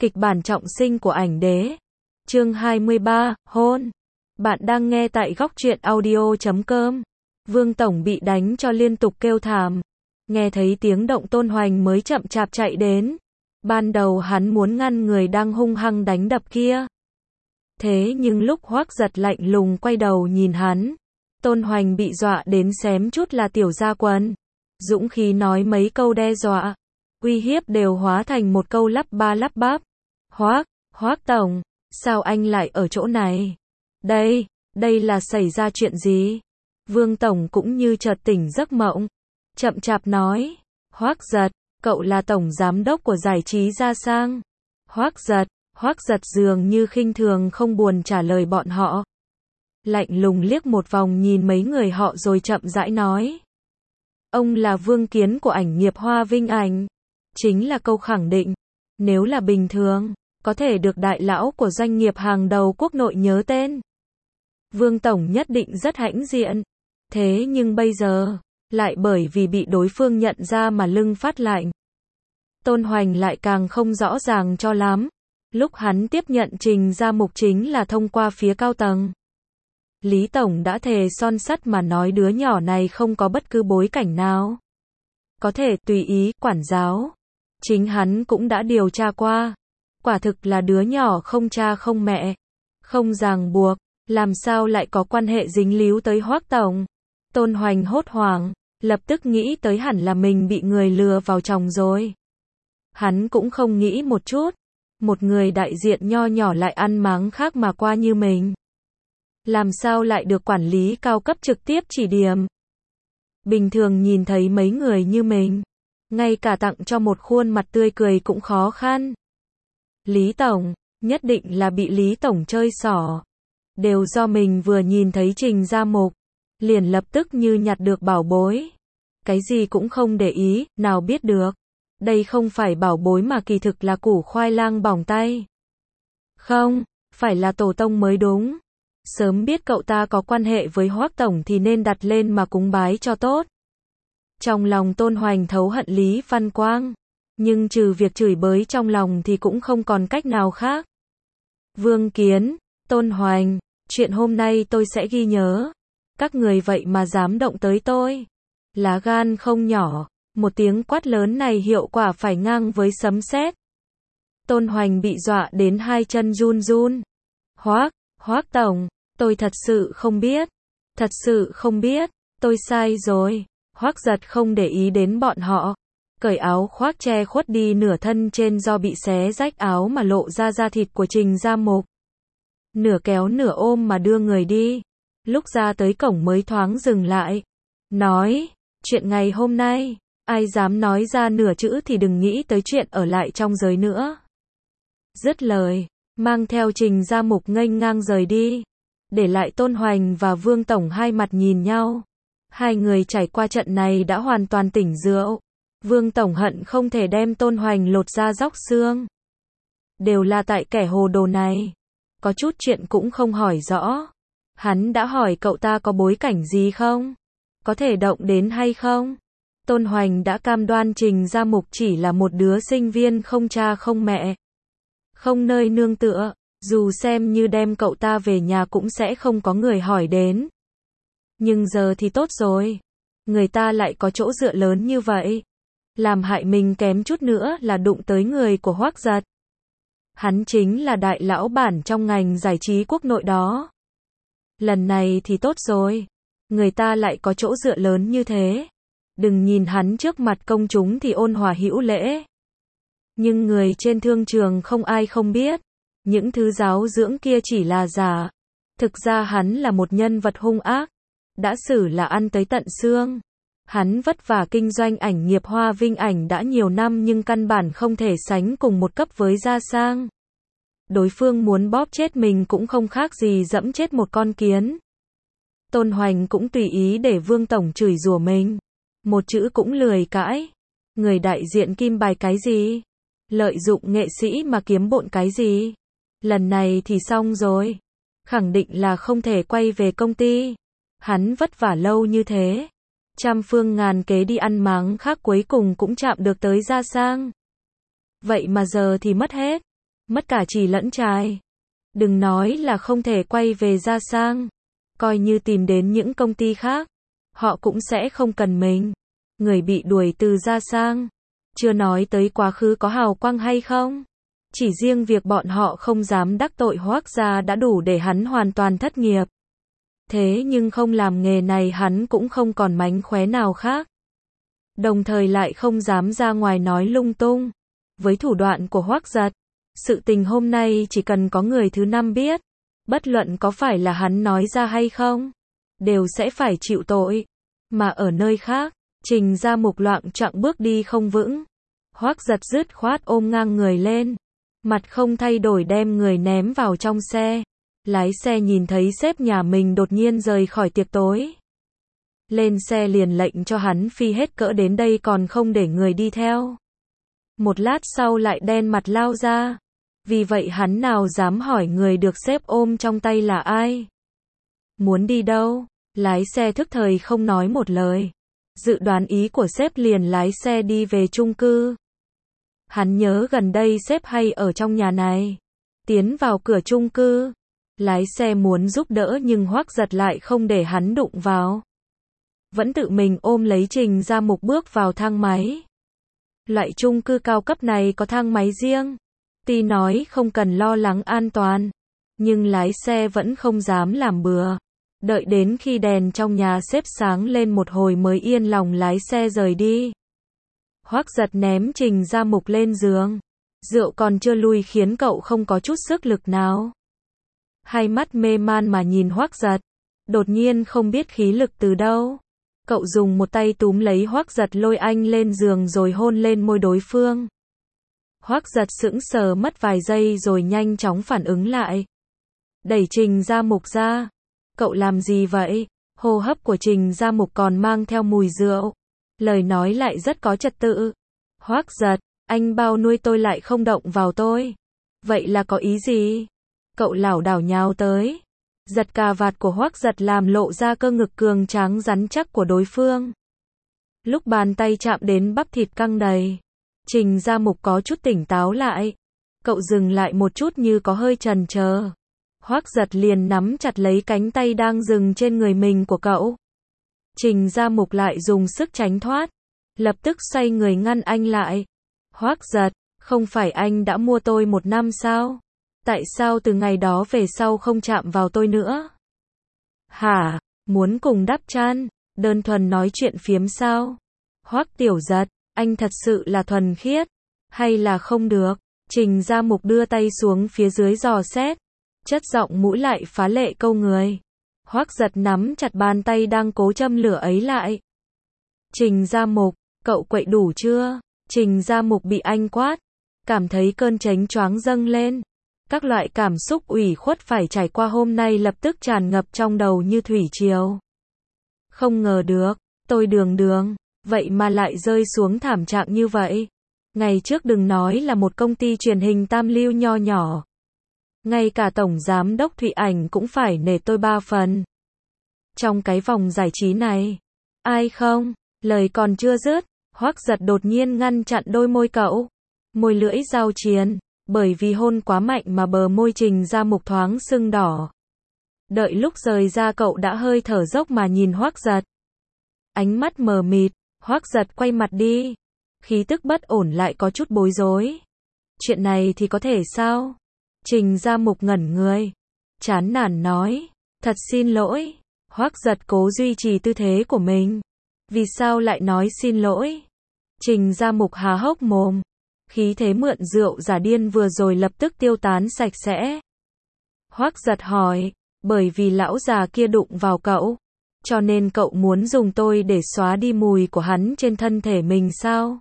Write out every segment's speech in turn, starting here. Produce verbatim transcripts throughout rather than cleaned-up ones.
Kịch bản trọng sinh của ảnh đế. Chương hai mươi ba, hôn. Bạn đang nghe tại góc truyện audio chấm com. Vương Tổng bị đánh cho liên tục kêu thảm. Nghe thấy tiếng động Tôn Hoành mới chậm chạp chạy đến. Ban đầu hắn muốn ngăn người đang hung hăng đánh đập kia. Thế nhưng lúc Hoắc Giật lạnh lùng quay đầu nhìn hắn, Tôn Hoành bị dọa đến xém chút là tiểu ra quần. Dũng khí nói mấy câu đe dọa, uy hiếp đều hóa thành một câu lắp ba lắp bắp. Hoắc, Hoắc Tổng, sao anh lại ở chỗ này? Đây, đây là xảy ra chuyện gì? Vương Tổng cũng như chợt tỉnh giấc mộng. Chậm chạp nói, Hoắc Giật, cậu là tổng giám đốc của giải trí Gia Sang. Hoắc Giật, Hoắc Giật dường như khinh thường không buồn trả lời bọn họ. Lạnh lùng liếc một vòng nhìn mấy người họ rồi chậm rãi nói. Ông là Vương Kiến của ảnh nghiệp Hoa Vinh Ảnh. Chính là câu khẳng định. Nếu là bình thường, có thể được đại lão của doanh nghiệp hàng đầu quốc nội nhớ tên. Vương Tổng nhất định rất hãnh diện. Thế nhưng bây giờ, lại bởi vì bị đối phương nhận ra mà lưng phát lạnh. Tôn Hoành lại càng không rõ ràng cho lắm. Lúc hắn tiếp nhận trình ra mục chính là thông qua phía cao tầng. Lý Tổng đã thề son sắt mà nói đứa nhỏ này không có bất cứ bối cảnh nào. Có thể tùy ý quản giáo. Chính hắn cũng đã điều tra qua. Quả thực là đứa nhỏ không cha không mẹ. Không ràng buộc. Làm sao lại có quan hệ dính líu tới Hoắc Tổng. Tôn Hoành hốt hoảng. Lập tức nghĩ tới hẳn là mình bị người lừa vào chồng rồi. Hắn cũng không nghĩ một chút. Một người đại diện nho nhỏ lại ăn máng khác mà qua như mình. Làm sao lại được quản lý cao cấp trực tiếp chỉ điểm. Bình thường nhìn thấy mấy người như mình, ngay cả tặng cho một khuôn mặt tươi cười cũng khó khăn. Lý Tổng, nhất định là bị Lý Tổng chơi xỏ. Đều do mình vừa nhìn thấy trình ra mục, liền lập tức như nhặt được bảo bối. Cái gì cũng không để ý, nào biết được. Đây không phải bảo bối mà kỳ thực là củ khoai lang bỏng tay. Không, phải là tổ tông mới đúng. Sớm biết cậu ta có quan hệ với Hoắc Tổng thì nên đặt lên mà cúng bái cho tốt. Trong lòng Tôn Hoành thấu hận Lý Văn Quang. Nhưng trừ việc chửi bới trong lòng thì cũng không còn cách nào khác. Vương Kiến, Tôn Hoành, chuyện hôm nay tôi sẽ ghi nhớ. Các người vậy mà dám động tới tôi. Lá gan không nhỏ. Một tiếng quát lớn này hiệu quả phải ngang với sấm sét. Tôn Hoành bị dọa đến hai chân run run. Hoắc, Hoắc Tổng, tôi thật sự không biết. Thật sự không biết, tôi sai rồi. Hoắc Giật không để ý đến bọn họ. Cởi áo khoác che khuất đi nửa thân trên do bị xé rách áo mà lộ ra da thịt của Trình Gia Mục. Nửa kéo nửa ôm mà đưa người đi. Lúc ra tới cổng mới thoáng dừng lại. Nói, chuyện ngày hôm nay, ai dám nói ra nửa chữ thì đừng nghĩ tới chuyện ở lại trong giới nữa. Dứt lời, mang theo Trình Gia Mục nghênh ngang rời đi. Để lại Tôn Hoành và Vương Tổng hai mặt nhìn nhau. Hai người trải qua trận này đã hoàn toàn tỉnh rượu. Vương Tổng hận không thể đem Tôn Hoành lột da róc xương. Đều là tại kẻ hồ đồ này. Có chút chuyện cũng không hỏi rõ. Hắn đã hỏi cậu ta có bối cảnh gì không? Có thể động đến hay không? Tôn Hoành đã cam đoan Trình Gia Mục chỉ là một đứa sinh viên không cha không mẹ. Không nơi nương tựa. Dù xem như đem cậu ta về nhà cũng sẽ không có người hỏi đến. Nhưng giờ thì tốt rồi. Người ta lại có chỗ dựa lớn như vậy. Làm hại mình kém chút nữa là đụng tới người của Hoắc Giật. Hắn chính là đại lão bản trong ngành giải trí quốc nội đó. Lần này thì tốt rồi. Người ta lại có chỗ dựa lớn như thế. Đừng nhìn hắn trước mặt công chúng thì ôn hòa hữu lễ. Nhưng người trên thương trường không ai không biết. Những thứ giáo dưỡng kia chỉ là giả. Thực ra hắn là một nhân vật hung ác. Đã xử là ăn tới tận xương. Hắn vất vả kinh doanh ảnh nghiệp Hoa Vinh Ảnh đã nhiều năm nhưng căn bản không thể sánh cùng một cấp với Gia Sang. Đối phương muốn bóp chết mình cũng không khác gì dẫm chết một con kiến. Tôn Hoành cũng tùy ý để Vương Tổng chửi rủa mình. Một chữ cũng lười cãi. Người đại diện kim bài cái gì? Lợi dụng nghệ sĩ mà kiếm bộn cái gì? Lần này thì xong rồi. Khẳng định là không thể quay về công ty. Hắn vất vả lâu như thế. Trăm phương ngàn kế đi ăn máng khác cuối cùng cũng chạm được tới Gia Sang. Vậy mà giờ thì mất hết. mất cả chì lẫn chài. Đừng nói là không thể quay về Gia Sang, coi như tìm đến những công ty khác, họ cũng sẽ không cần mình. Người bị đuổi từ Gia Sang, chưa nói tới quá khứ có hào quang hay không. Chỉ riêng việc bọn họ không dám đắc tội Hoác gia đã đủ để hắn hoàn toàn thất nghiệp. Thế nhưng không làm nghề này hắn cũng không còn mánh khóe nào khác. Đồng thời lại không dám ra ngoài nói lung tung. Với thủ đoạn của Hoác Giật, sự tình hôm nay chỉ cần có người thứ năm biết, bất luận có phải là hắn nói ra hay không, đều sẽ phải chịu tội. Mà ở nơi khác, Trình Gia Mục loạng choạng bước đi không vững. Hoác Giật dứt khoát ôm ngang người lên, mặt không thay đổi đem người ném vào trong xe. Lái xe nhìn thấy sếp nhà mình đột nhiên rời khỏi tiệc tối, lên xe liền lệnh cho hắn phi hết cỡ đến đây còn không để người đi theo. Một lát sau lại đen mặt lao ra. Vì vậy hắn nào dám hỏi người được sếp ôm trong tay là ai. Muốn đi đâu? Lái xe thức thời không nói một lời. Dự đoán ý của sếp liền lái xe đi về chung cư. Hắn nhớ gần đây sếp hay ở trong nhà này. Tiến vào cửa chung cư, lái xe muốn giúp đỡ nhưng Hoác Giật lại không để hắn đụng vào. Vẫn tự mình ôm lấy Trình Gia Mục bước vào thang máy. Loại chung cư cao cấp này có thang máy riêng. Tuy nói không cần lo lắng an toàn, nhưng lái xe vẫn không dám làm bừa. Đợi đến khi đèn trong nhà xếp sáng lên một hồi mới yên lòng lái xe rời đi. Hoác Giật ném Trình Gia Mục lên giường. Rượu còn chưa lui khiến cậu không có chút sức lực nào. Hai mắt mê man mà nhìn Hoác Giật. Đột nhiên không biết khí lực từ đâu. Cậu dùng một tay túm lấy Hoác Giật lôi anh lên giường rồi hôn lên môi đối phương. Hoác Giật sững sờ mất vài giây rồi nhanh chóng phản ứng lại. Đẩy Trình Gia Mục ra. Cậu làm gì vậy? Hô hấp của Trình Gia Mục còn mang theo mùi rượu. Lời nói lại rất có trật tự. Hoác Giật, anh bao nuôi tôi lại không động vào tôi. Vậy là có ý gì? Cậu lảo đảo nhào tới. Giật cà vạt của Hoác Giật làm lộ ra cơ ngực cường tráng rắn chắc của đối phương. Lúc bàn tay chạm đến bắp thịt căng đầy, Trình Gia Mục có chút tỉnh táo lại. Cậu dừng lại một chút như có hơi chần chờ. Hoác Giật liền nắm chặt lấy cánh tay đang dừng trên người mình của cậu. Trình Gia Mục lại dùng sức tránh thoát. Lập tức xoay người ngăn anh lại. Hoác Giật, không phải anh đã mua tôi một năm sao? Tại sao từ ngày đó về sau không chạm vào tôi nữa? Hả? Muốn cùng đắp chăn? Đơn thuần nói chuyện phiếm sao? Hoác Tiểu Giật, anh thật sự là thuần khiết? Hay là không được? Trình Gia Mục đưa tay xuống phía dưới dò xét. Chất giọng mũi lại phá lệ câu người. Hoác Giật nắm chặt bàn tay đang cố châm lửa ấy lại. Trình Gia Mục, cậu quậy đủ chưa? Trình Gia Mục bị anh quát, cảm thấy cơn chánh choáng dâng lên. Các loại cảm xúc ủy khuất phải trải qua hôm nay lập tức tràn ngập trong đầu như thủy triều. Không ngờ được, tôi đường đường, vậy mà lại rơi xuống thảm trạng như vậy. Ngày trước đừng nói là một công ty truyền hình tam lưu nho nhỏ. Ngay cả tổng giám đốc Thụy Ảnh cũng phải nể tôi ba phần. Trong cái vòng giải trí này, ai không? Lời còn chưa dứt, Hoác Giật đột nhiên ngăn chặn đôi môi cậu. Môi lưỡi giao chiến, bởi vì hôn quá mạnh mà bờ môi Trình Gia Mục thoáng sưng đỏ. Đợi lúc rời ra cậu đã hơi thở dốc mà nhìn Hoác Giật. Ánh mắt mờ mịt, Hoác Giật quay mặt đi. Khí tức bất ổn lại có chút bối rối. Chuyện này thì có thể sao? Trình Gia Mục ngẩn người. Chán nản nói. Thật xin lỗi. Hoác Giật cố duy trì tư thế của mình. Vì sao lại nói xin lỗi? Trình Gia Mục há hốc mồm. Khí thế mượn rượu giả điên vừa rồi lập tức tiêu tán sạch sẽ. Hoác Giật hỏi. Bởi vì lão già kia đụng vào cậu, cho nên cậu muốn dùng tôi để xóa đi mùi của hắn trên thân thể mình sao?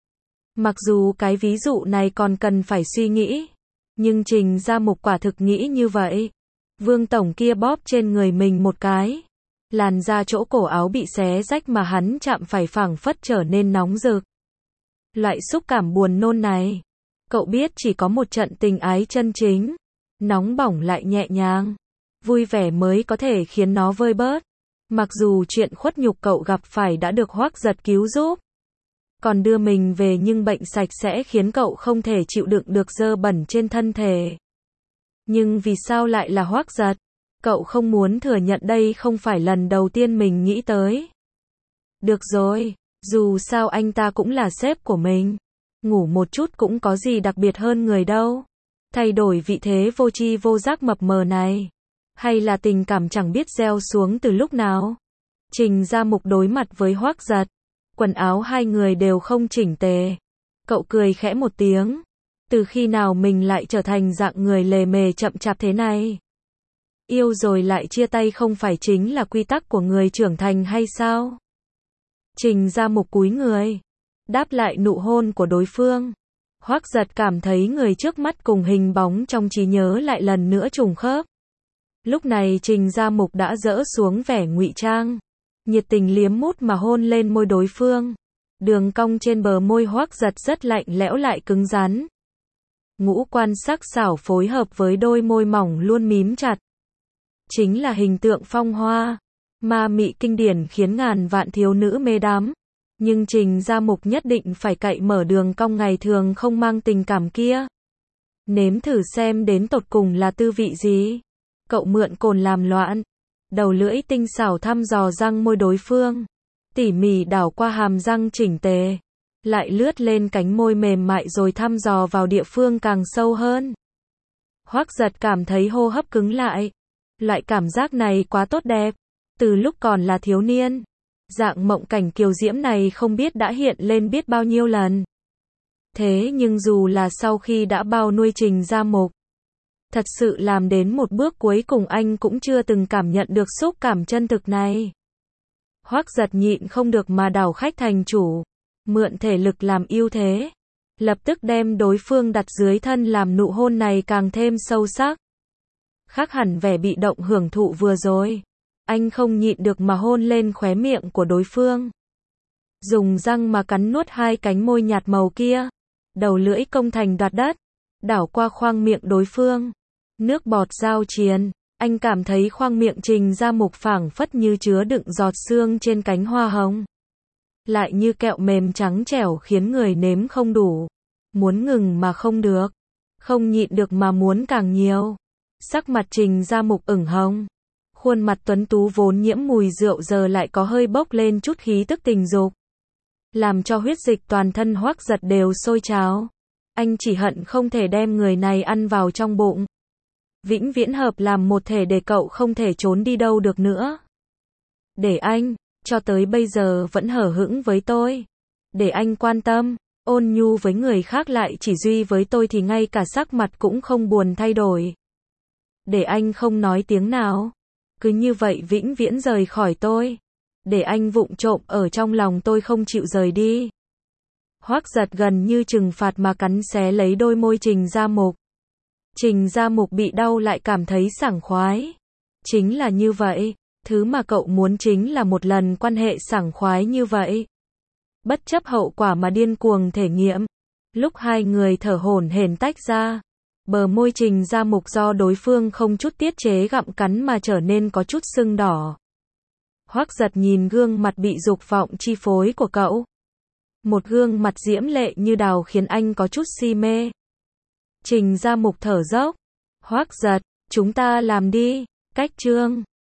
Mặc dù cái ví dụ này còn cần phải suy nghĩ, nhưng Trình Gia Mục quả thực nghĩ như vậy. Vương tổng kia bóp trên người mình một cái, làn da chỗ cổ áo bị xé rách mà hắn chạm phải phảng phất trở nên nóng rực. Loại xúc cảm buồn nôn này, cậu biết chỉ có một trận tình ái chân chính, nóng bỏng lại nhẹ nhàng, vui vẻ mới có thể khiến nó vơi bớt. Mặc dù chuyện khuất nhục cậu gặp phải đã được Hoác Giật cứu giúp, còn đưa mình về nhưng bệnh sạch sẽ khiến cậu không thể chịu đựng được dơ bẩn trên thân thể. Nhưng vì sao lại là Hoắc Giật? Cậu không muốn thừa nhận đây không phải lần đầu tiên mình nghĩ tới. Được rồi, dù sao anh ta cũng là sếp của mình. Ngủ một chút cũng có gì đặc biệt hơn người đâu. Thay đổi vị thế vô tri vô giác mập mờ này. Hay là tình cảm chẳng biết gieo xuống từ lúc nào. Trình Gia Mục đối mặt với Hoắc Giật. Quần áo hai người đều không chỉnh tề. Cậu cười khẽ một tiếng. Từ khi nào mình lại trở thành dạng người lề mề chậm chạp thế này? Yêu rồi lại chia tay không phải chính là quy tắc của người trưởng thành hay sao? Trình Gia Mục cúi người, đáp lại nụ hôn của đối phương. Hoắc Giật cảm thấy người trước mắt cùng hình bóng trong trí nhớ lại lần nữa trùng khớp. Lúc này Trình Gia Mục đã dỡ xuống vẻ ngụy trang, nhiệt tình liếm mút mà hôn lên môi đối phương. Đường cong trên bờ môi Hoắc Giật rất lạnh lẽo lại cứng rắn. Ngũ quan sắc sảo phối hợp với đôi môi mỏng luôn mím chặt. Chính là hình tượng phong hoa, ma mị kinh điển khiến ngàn vạn thiếu nữ mê đắm. Nhưng Trình Gia Mục nhất định phải cậy mở đường cong ngày thường không mang tình cảm kia. Nếm thử xem đến tột cùng là tư vị gì. Cậu mượn cồn làm loạn. Đầu lưỡi tinh xảo thăm dò răng môi đối phương. Tỉ mỉ đảo qua hàm răng chỉnh tề. Lại lướt lên cánh môi mềm mại rồi thăm dò vào địa phương càng sâu hơn. Hoắc Giật cảm thấy hô hấp cứng lại. Loại cảm giác này quá tốt đẹp. Từ lúc còn là thiếu niên, dạng mộng cảnh kiều diễm này không biết đã hiện lên biết bao nhiêu lần. Thế nhưng dù là sau khi đã bao nuôi Trình Gia Mục, thật sự làm đến một bước cuối cùng anh cũng chưa từng cảm nhận được xúc cảm chân thực này. Hoắc Giật nhịn không được mà đảo khách thành chủ, mượn thể lực làm ưu thế, lập tức đem đối phương đặt dưới thân làm nụ hôn này càng thêm sâu sắc. Khác hẳn vẻ bị động hưởng thụ vừa rồi, anh không nhịn được mà hôn lên khóe miệng của đối phương. Dùng răng mà cắn nuốt hai cánh môi nhạt màu kia, đầu lưỡi công thành đoạt đất, đảo qua khoang miệng đối phương. Nước bọt giao triền, anh cảm thấy khoang miệng Trình Gia Mục phảng phất như chứa đựng giọt sương trên cánh hoa hồng. Lại như kẹo mềm trắng trẻo khiến người nếm không đủ. Muốn ngừng mà không được. Không nhịn được mà muốn càng nhiều. Sắc mặt Trình Gia Mục ửng hồng. Khuôn mặt tuấn tú vốn nhiễm mùi rượu giờ lại có hơi bốc lên chút khí tức tình dục. Làm cho huyết dịch toàn thân Hoắc Giật đều sôi trào. Anh chỉ hận không thể đem người này ăn vào trong bụng. Vĩnh viễn hợp làm một thể để cậu không thể trốn đi đâu được nữa. Để anh, cho tới bây giờ vẫn hở hững với tôi. Để anh quan tâm, ôn nhu với người khác lại chỉ duy với tôi thì ngay cả sắc mặt cũng không buồn thay đổi. Để anh không nói tiếng nào. Cứ như vậy vĩnh viễn rời khỏi tôi. Để anh vụng trộm ở trong lòng tôi không chịu rời đi. Hoắc Giật gần như trừng phạt mà cắn xé lấy đôi môi Trình Gia Mục. Trình Gia Mục bị đau lại cảm thấy sảng khoái. Chính là như vậy, thứ mà cậu muốn chính là một lần quan hệ sảng khoái như vậy. Bất chấp hậu quả mà điên cuồng thể nghiệm. Lúc hai người thở hổn hển tách ra, bờ môi Trình Gia Mục do đối phương không chút tiết chế gặm cắn mà trở nên có chút sưng đỏ. Hoắc Giật nhìn gương mặt bị dục vọng chi phối của cậu. Một gương mặt diễm lệ như đào khiến anh có chút si mê. Trình Gia Mục thở dốc. Hoắc Giật, chúng ta làm đi. Cách chương